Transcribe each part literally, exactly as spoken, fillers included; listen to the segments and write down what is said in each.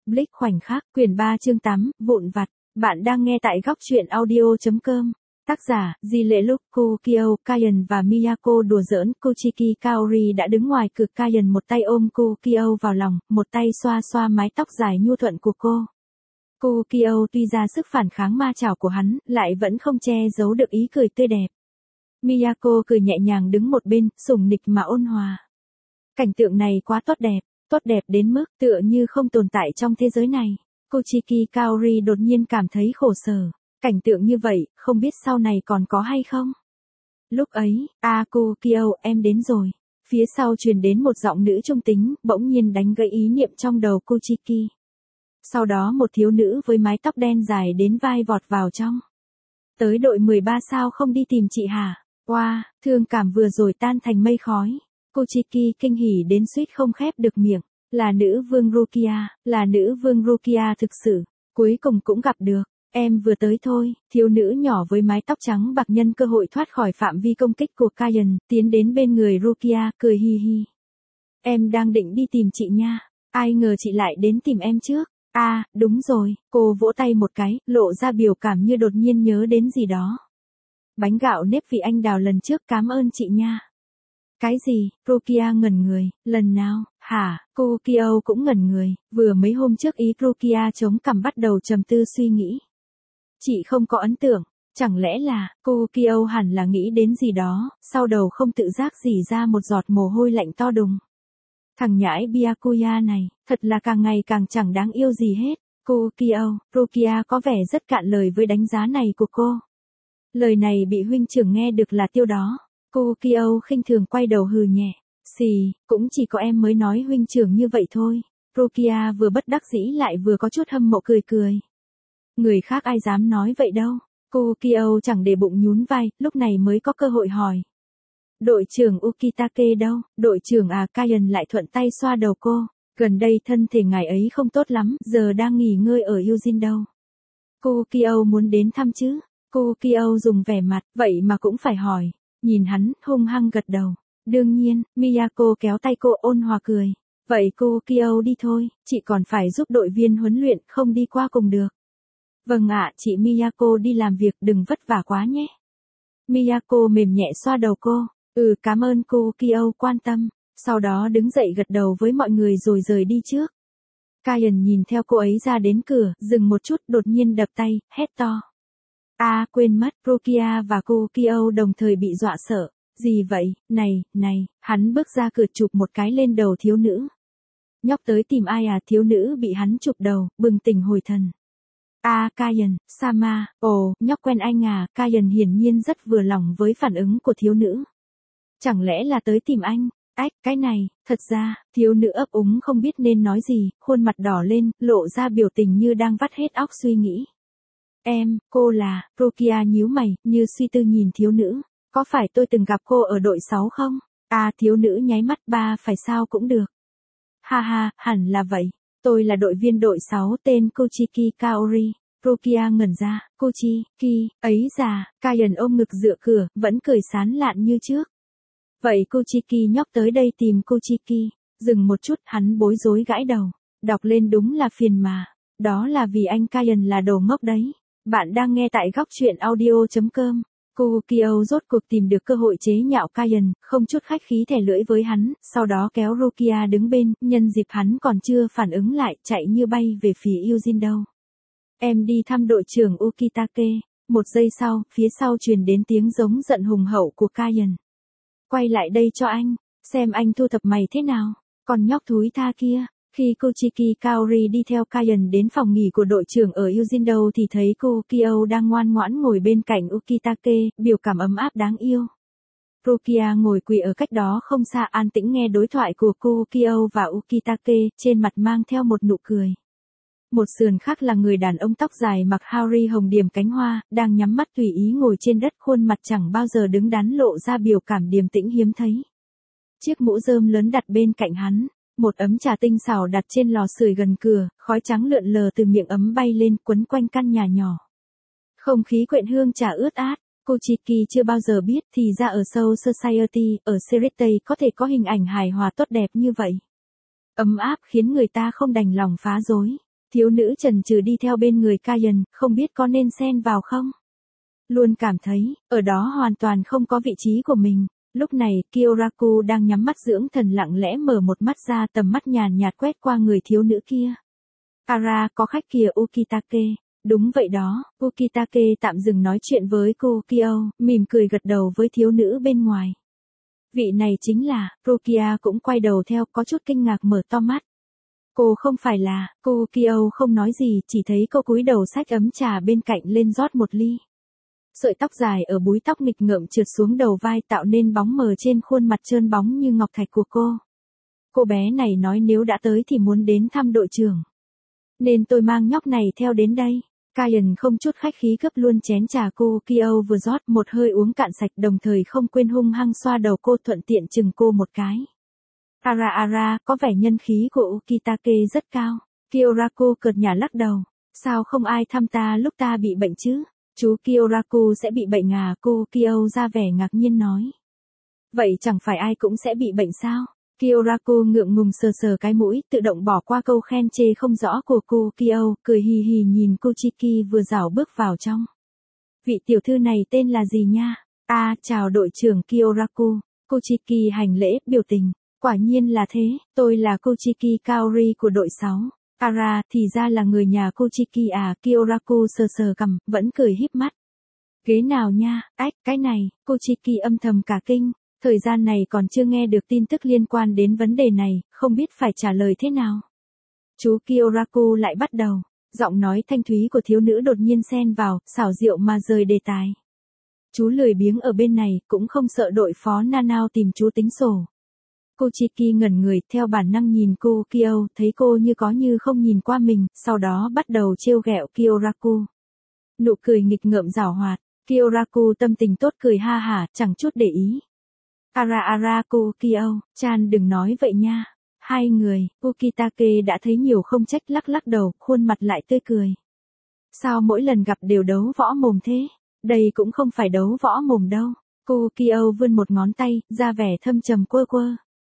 Blitz khoảnh khắc, quyển ba chương tám, vụn vặt. Bạn đang nghe tại góc truyện audio chấm com. Tác giả, Di Lệ Lúc, Kukio, Kaien và Miyako đùa giỡn. Kuchiki Kaori đã đứng ngoài cửa, Kaien một tay ôm Kukio vào lòng, một tay xoa xoa mái tóc dài nhu thuận của cô. Kukio tuy ra sức phản kháng ma chảo của hắn, lại vẫn không che giấu được ý cười tươi đẹp. Miyako cười nhẹ nhàng đứng một bên, sủng nịch mà ôn hòa. Cảnh tượng này quá tốt đẹp, tốt đẹp đến mức tựa như không tồn tại trong thế giới này. Kuchiki Kaori đột nhiên cảm thấy khổ sở. Cảnh tượng như vậy, không biết sau này còn có hay không? Lúc ấy, a Kukio, em đến rồi. Phía sau truyền đến một giọng nữ trung tính, bỗng nhiên đánh gãy ý niệm trong đầu Kuchiki. Sau đó một thiếu nữ với mái tóc đen dài đến vai vọt vào trong. Tới đội mười ba sao không đi tìm chị hả? Oa, wow, thương cảm vừa rồi tan thành mây khói. Kuchiki kinh hỉ đến suýt không khép được miệng. Là nữ vương Rukia, là nữ vương Rukia thực sự. Cuối cùng cũng gặp được. Em vừa tới thôi, thiếu nữ nhỏ với mái tóc trắng bạc nhân cơ hội thoát khỏi phạm vi công kích của Kaien, tiến đến bên người Rukia, cười hi hi. Em đang định đi tìm chị nha, ai ngờ chị lại đến tìm em trước. À, đúng rồi, cô vỗ tay một cái, lộ ra biểu cảm như đột nhiên nhớ đến gì đó. Bánh gạo nếp vị anh đào lần trước, cảm ơn chị nha. Cái gì? Rukia ngẩn người, lần nào? Hả? Kukio cũng ngẩn người, vừa mấy hôm trước ý Rukia chống cằm bắt đầu trầm tư suy nghĩ. Chị không có ấn tượng, chẳng lẽ là, Kukio hẳn là nghĩ đến gì đó, sau đầu không tự giác rỉ ra một giọt mồ hôi lạnh to đùng. Thằng nhãi Byakuya này, thật là càng ngày càng chẳng đáng yêu gì hết. Kukio, Rukia có vẻ rất cạn lời với đánh giá này của cô. Lời này bị huynh trưởng nghe được là tiêu đó. Kukio khinh thường quay đầu hừ nhẹ. Xì, cũng chỉ có em mới nói huynh trưởng như vậy thôi. Rukia vừa bất đắc dĩ lại vừa có chút hâm mộ cười cười. Người khác ai dám nói vậy đâu. Kukio chẳng để bụng nhún vai, lúc này mới có cơ hội hỏi. Đội trưởng Ukitake đâu? Đội trưởng à? Kaien lại thuận tay xoa đầu cô. Gần đây thân thể ngài ấy không tốt lắm, giờ đang nghỉ ngơi ở Eugene đâu. Kukio muốn đến thăm chứ? Kukio dùng vẻ mặt, vậy mà cũng phải hỏi. Nhìn hắn, hung hăng gật đầu. Đương nhiên, Miyako kéo tay cô ôn hòa cười. Vậy Kukio đi thôi, chị còn phải giúp đội viên huấn luyện, không đi qua cùng được. Vâng ạ, chị Miyako đi làm việc, đừng vất vả quá nhé. Miyako mềm nhẹ xoa đầu cô. Ừ, cảm ơn Kukio quan tâm. Sau đó đứng dậy gật đầu với mọi người rồi rời đi trước. Kaien nhìn theo cô ấy ra đến cửa, dừng một chút, đột nhiên đập tay, hét to. À, quên mất, Rukia và Kukio đồng thời bị dọa sợ. Gì vậy? Này, này, hắn bước ra cửa chụp một cái lên đầu thiếu nữ. Nhóc tới tìm ai à? Thiếu nữ bị hắn chụp đầu, bừng tỉnh hồi thần. À, Kaien, Sama, ồ, nhóc quen anh à? Kaien hiển nhiên rất vừa lòng với phản ứng của thiếu nữ. Chẳng lẽ là tới tìm anh? Ách, cái này, thật ra, thiếu nữ ấp úng không biết nên nói gì, khuôn mặt đỏ lên, lộ ra biểu tình như đang vắt hết óc suy nghĩ. Em, cô là, Rukia nhíu mày, như suy tư nhìn thiếu nữ. Có phải tôi từng gặp cô ở đội sáu không? À, thiếu nữ nháy mắt, ba phải sao cũng được. Ha ha, hẳn là vậy. Tôi là đội viên đội sáu tên Kuchiki Kaori. Rukia ngẩn ra, Kuchiki, ấy già, Kaien ôm ngực dựa cửa, vẫn cười sán lạn như trước. Vậy Kuchiki nhóc tới đây tìm Kuchiki. Dừng một chút, hắn bối rối gãi đầu. Đọc lên đúng là phiền mà. Đó là vì anh Kaien là đồ ngốc đấy. Bạn đang nghe tại góc truyện audio chấm com. Kukio rốt cuộc tìm được cơ hội chế nhạo Kaien, không chút khách khí thẻ lưỡi với hắn, sau đó kéo Rukia đứng bên, nhân dịp hắn còn chưa phản ứng lại, chạy như bay về phía Eugene đâu. Em đi thăm đội trưởng Ukitake. Một giây sau, phía sau truyền đến tiếng giống giận hùng hậu của Kaien. Quay lại đây cho anh, xem anh thu thập mày thế nào, còn nhóc thúi tha kia. Khi Kuchiki Kaori đi theo Kaien đến phòng nghỉ của đội trưởng ở Eugene thì thấy Kukio đang ngoan ngoãn ngồi bên cạnh Ukitake, biểu cảm ấm áp đáng yêu. Rukia ngồi quỳ ở cách đó không xa an tĩnh nghe đối thoại của Kukio và Ukitake, trên mặt mang theo một nụ cười. Một sườn khác là người đàn ông tóc dài mặc Haori hồng điểm cánh hoa, đang nhắm mắt tùy ý ngồi trên đất, khuôn mặt chẳng bao giờ đứng đắn lộ ra biểu cảm điềm tĩnh hiếm thấy. Chiếc mũ rơm lớn đặt bên cạnh hắn. Một ấm trà tinh xảo đặt trên lò sưởi gần cửa, khói trắng lượn lờ từ miệng ấm bay lên quấn quanh căn nhà nhỏ. Không khí quyện hương trà ướt át, Kuchiki chưa bao giờ biết thì ra ở Soul Society, ở Sirete có thể có hình ảnh hài hòa tốt đẹp như vậy. Ấm áp khiến người ta không đành lòng phá rối. Thiếu nữ chần chừ đi theo bên người Kaien, không biết có nên xen vào không? Luôn cảm thấy, ở đó hoàn toàn không có vị trí của mình. Lúc này, Kyoraku đang nhắm mắt dưỡng thần lặng lẽ mở một mắt ra, tầm mắt nhàn nhạt quét qua người thiếu nữ kia. Kara, có khách kìa Ukitake. Đúng vậy đó, Ukitake tạm dừng nói chuyện với Kukio, mỉm cười gật đầu với thiếu nữ bên ngoài. Vị này chính là, Rukia cũng quay đầu theo, có chút kinh ngạc mở to mắt. Cô không phải là, Kukio không nói gì, chỉ thấy cô cúi đầu xách ấm trà bên cạnh lên rót một ly. Sợi tóc dài ở búi tóc nghịch ngợm trượt xuống đầu vai tạo nên bóng mờ trên khuôn mặt trơn bóng như ngọc thạch của cô. Cô bé này nói nếu đã tới thì muốn đến thăm đội trưởng. Nên tôi mang nhóc này theo đến đây. Kaien không chút khách khí gấp luôn chén trà Kukio vừa rót, một hơi uống cạn sạch, đồng thời không quên hung hăng xoa đầu cô, thuận tiện chừng cô một cái. Ara ara, có vẻ nhân khí của Ukitake rất cao. Kyoraku cợt nhả lắc đầu. Sao không ai thăm ta lúc ta bị bệnh chứ? Chú Kyoraku sẽ bị bệnh à? Kukio ra vẻ ngạc nhiên nói. Vậy chẳng phải ai cũng sẽ bị bệnh sao? Kyoraku ngượng ngùng sờ sờ cái mũi, tự động bỏ qua câu khen chê không rõ của Kukio, cười hì hì nhìn Kuchiki vừa rảo bước vào trong. Vị tiểu thư này tên là gì nha? À, chào đội trưởng Kyoraku. Kuchiki hành lễ, biểu tình. Quả nhiên là thế, tôi là Kuchiki Kaori của đội sáu. Ara, thì ra là người nhà Kuchiki à? Kyoraku sờ sờ cằm, vẫn cười híp mắt. Ghế nào nha? Ách, cái này, Kuchiki âm thầm cả kinh. Thời gian này còn chưa nghe được tin tức liên quan đến vấn đề này, không biết phải trả lời thế nào. Chú Kyoraku lại bắt đầu. Giọng nói thanh thúy của thiếu nữ đột nhiên xen vào, xảo diệu mà rời đề tài. Chú lười biếng ở bên này, cũng không sợ đội phó Nanao tìm chú tính sổ. Kuchiki ngẩn người, theo bản năng nhìn Kukio, thấy cô như có như không nhìn qua mình, sau đó bắt đầu trêu ghẹo Kyoraku. Nụ cười nghịch ngợm giảo hoạt, Kyoraku tâm tình tốt cười ha hả, chẳng chút để ý. Ara ara Kukio, chan đừng nói vậy nha. Hai người, Ukitake đã thấy nhiều không trách, lắc lắc đầu, khuôn mặt lại tươi cười. Sao mỗi lần gặp đều đấu võ mồm thế? Đây cũng không phải đấu võ mồm đâu. Kukio vươn một ngón tay, ra vẻ thâm trầm quơ quơ.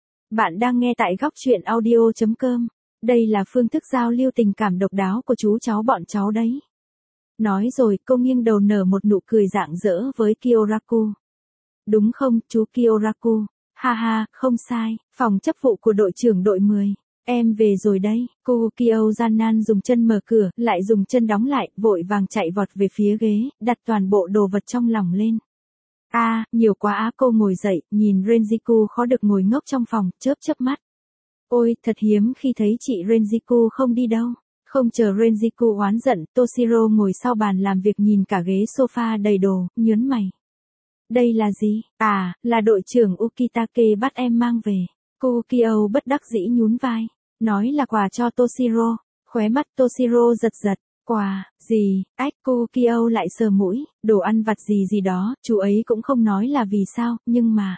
Bạn đang nghe tại góc truyện audio chấm com. Đây là phương thức giao lưu tình cảm độc đáo của chú cháu bọn cháu đấy. Nói rồi, cô nghiêng đầu nở một nụ cười rạng rỡ với Kyoraku. Đúng không, chú Kyoraku? Ha ha, không sai, phòng chấp vụ của đội trưởng đội mười. Em về rồi đấy. Kukio gian nan dùng chân mở cửa, lại dùng chân đóng lại, vội vàng chạy vọt về phía ghế, đặt toàn bộ đồ vật trong lòng lên. A, à, nhiều quá á. Cô ngồi dậy, nhìn Renjiku khó được ngồi ngốc trong phòng, chớp chớp mắt. Ôi, thật hiếm khi thấy chị Renjiku không đi đâu. Không chờ Renjiku oán giận, Toshiro ngồi sau bàn làm việc nhìn cả ghế sofa đầy đồ, nhớn mày. Đây là gì? À, là đội trưởng Ukitake bắt em mang về. Kukio bất đắc dĩ nhún vai. Nói là quà cho Toshiro. Khóe mắt Toshiro giật giật. Quà, gì? Ách, Kukio lại sờ mũi. Đồ ăn vặt gì gì đó, chú ấy cũng không nói là vì sao, nhưng mà.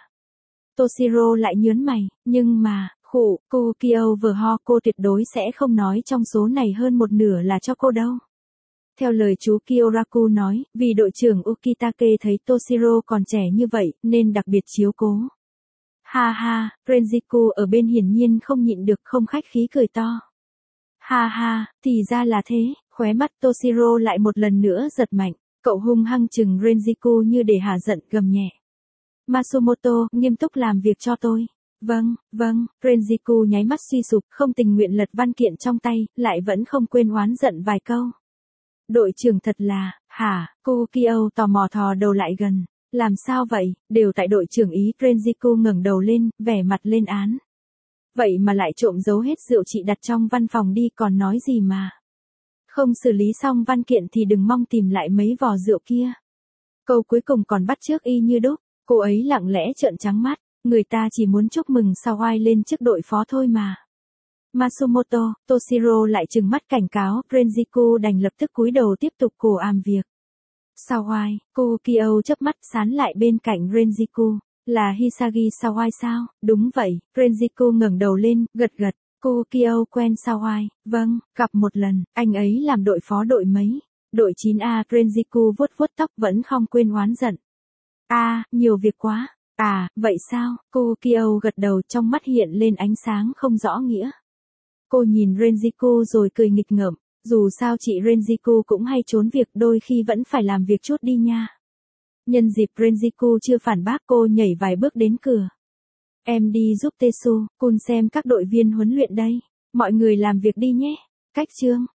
Toshiro lại nhớn mày, nhưng mà, khụ, Kukio vừa ho, cô tuyệt đối sẽ không nói trong số này hơn một nửa là cho cô đâu. Theo lời chú Kyoraku nói, vì đội trưởng Ukitake thấy Toshiro còn trẻ như vậy, nên đặc biệt chiếu cố. Ha ha, Renjiku ở bên hiển nhiên không nhịn được, không khách khí cười to. Ha ha, thì ra là thế, khóe mắt Toshiro lại một lần nữa giật mạnh, cậu hung hăng chừng Renjiku như để hả giận, gầm nhẹ. Masumoto, nghiêm túc làm việc cho tôi. Vâng, vâng, Renjiku nháy mắt suy sụp, không tình nguyện lật văn kiện trong tay, lại vẫn không quên oán giận vài câu. Đội trưởng thật là, hả? Kukio tò mò thò đầu lại gần. Làm sao vậy? Đều tại đội trưởng ý. Renjiku ngẩng đầu lên, vẻ mặt lên án. Vậy mà lại trộm giấu hết rượu chị đặt trong văn phòng đi, còn nói gì mà. Không xử lý xong văn kiện thì đừng mong tìm lại mấy vò rượu kia. Câu cuối cùng còn bắt chước y như đúc. Cô ấy lặng lẽ trợn trắng mắt. Người ta chỉ muốn chúc mừng Sawai lên chức đội phó thôi mà. Masumoto, Toshiro lại trừng mắt cảnh cáo, Renjiku đành lập tức cúi đầu tiếp tục cổ àm việc. Sawai, Kukio chớp mắt sán lại bên cạnh Renjiku, là Hisagi Sawai sao? Đúng vậy, Renjiku ngẩng đầu lên, gật gật, Kukio quen Sawai, vâng, gặp một lần, anh ấy làm đội phó đội mấy? Đội chín A, Renjiku vuốt vuốt tóc vẫn không quên oán giận. A, à, nhiều việc quá. À, vậy sao? Kukio gật đầu, trong mắt hiện lên ánh sáng không rõ nghĩa. Cô nhìn Renjiku rồi cười nghịch ngợm, dù sao chị Renjiku cũng hay trốn việc, đôi khi vẫn phải làm việc chút đi nha. Nhân dịp Renjiku chưa phản bác, cô nhảy vài bước đến cửa. Em đi giúp Tesu, Kun xem các đội viên huấn luyện đây. Mọi người làm việc đi nhé. Cách chương.